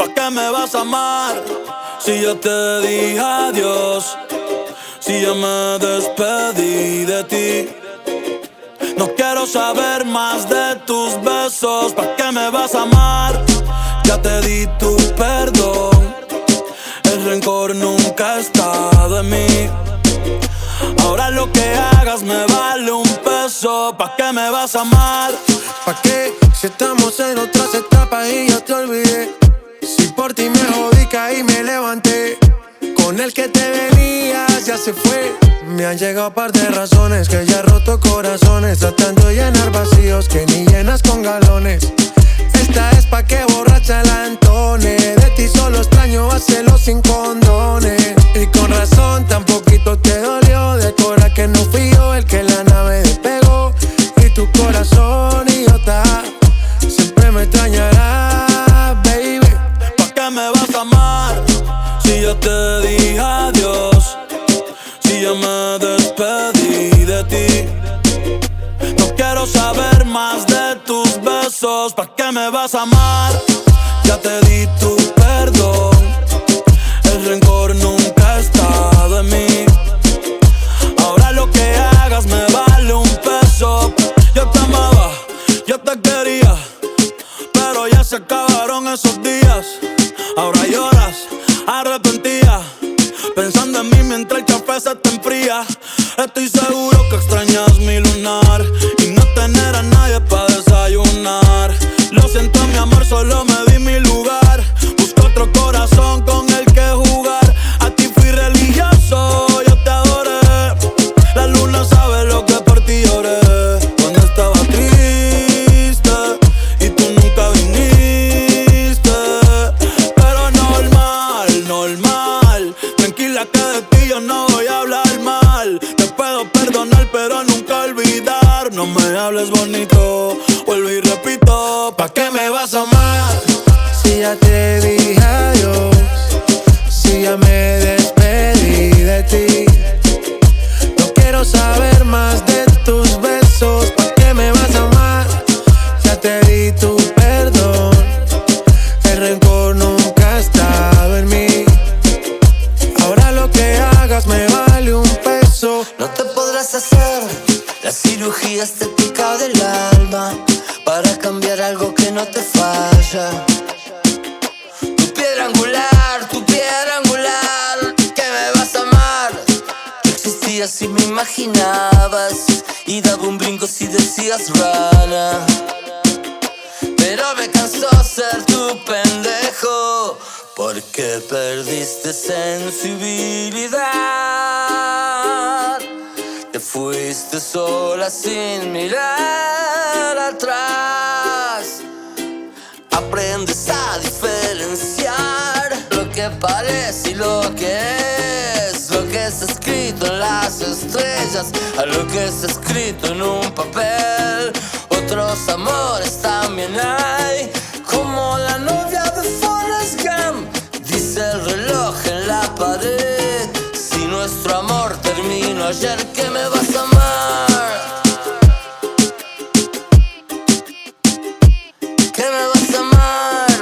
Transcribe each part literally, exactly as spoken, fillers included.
¿Pa' qué me vas a amar? Si yo te dije adiós, si ya me despedí de ti. No quiero saber más de tus besos. ¿Pa' qué me vas a amar? Ya te di tu perdón. El rencor nunca ha estado en mí. Ahora lo que hagas me vale un peso. ¿Pa' qué me vas a amar? ¿Pa' qué? Si estamos en otras etapas y ya te olvidé. Si por ti me jodí, caí y me levanté. Con el que te venías ya se fue. Me han llegado par de razones que ya he roto corazones, tratando de llenar vacíos que ni llenas con galones. Esta es pa' que borracha la entone. De ti solo extraño hacerlo sin condones. Y con razón tan poquito te dolió. De cora que no fui yo el que la nave despegó. Y tu corazón idiota siempre me extrañará, baby. ¿Pa' qué me vas a amar? Si yo te dije adiós, si ya me despedí de ti. No quiero saber más de tus besos. ¿Pa' qué me vas a amar? Ya te di tu perdón. El rencor nunca ha estado en mí. Ahora lo que hagas me vale un peso. Yo te amaba, yo te quería, pero ya se acabaron esos días. Ahora lloras, arrepentida, pensando en mí mientras el café se te enfría. Estoy seguro que extrañas mi lunar y no tener a nadie para desayunar. Lo siento, mi amor, solo me di mi lugar. Busco otro corazón con el que jugar. A ti fui religioso, yo te adoré. La luna sabe lo que por ti lloré. Cuando estaba triste y tú nunca viniste. Pero normal, normal. Tranquila que de ti yo no voy a hablar mal. Te puedo perdonar pero nunca olvidar. No me hables bonito, vuelvo y repito. ¿Pa' qué me vas a amar? Si ya te dije adiós, si ya me despedí de ti. No quiero saber más de tus besos. ¿Pa' qué me vas a amar? Ya te di tu perdón. El rencor nunca ha estado en mí. Ahora lo que hagas me vale un peso. No te podrás hacer la cirugía estética del alma para cambiar algo que no te falla. Tu piedra angular, tu piedra angular, que me vas a amar. Tú existías si me imaginabas y daba un brinco si decías rana. Pero me cansó ser tu pendejo, porque perdiste sensibilidad. Te fuiste sola sin mirar atrás. Aprendes a diferenciar lo que parece y lo que es. Lo que está escrito en las estrellas a lo que está escrito en un papel. Otros amores también hay, como la novia de Forrest Gump. Dice el reloj en la pared: si nuestro amor terminó ayer, ¿qué me vas a amar? ¿Qué me vas a amar?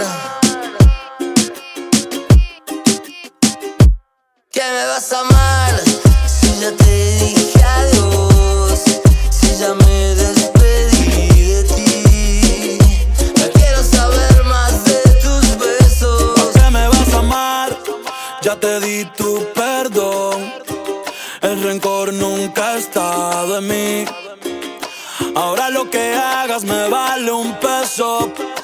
¿Qué me vas a amar? Si ya te dije adiós, si ya me despedí de ti. No quiero saber más de tus besos. ¿Por qué me vas a amar? Ya te di tu perdón. El rencor nunca ha estado en mí. Ahora lo que hagas me vale un peso.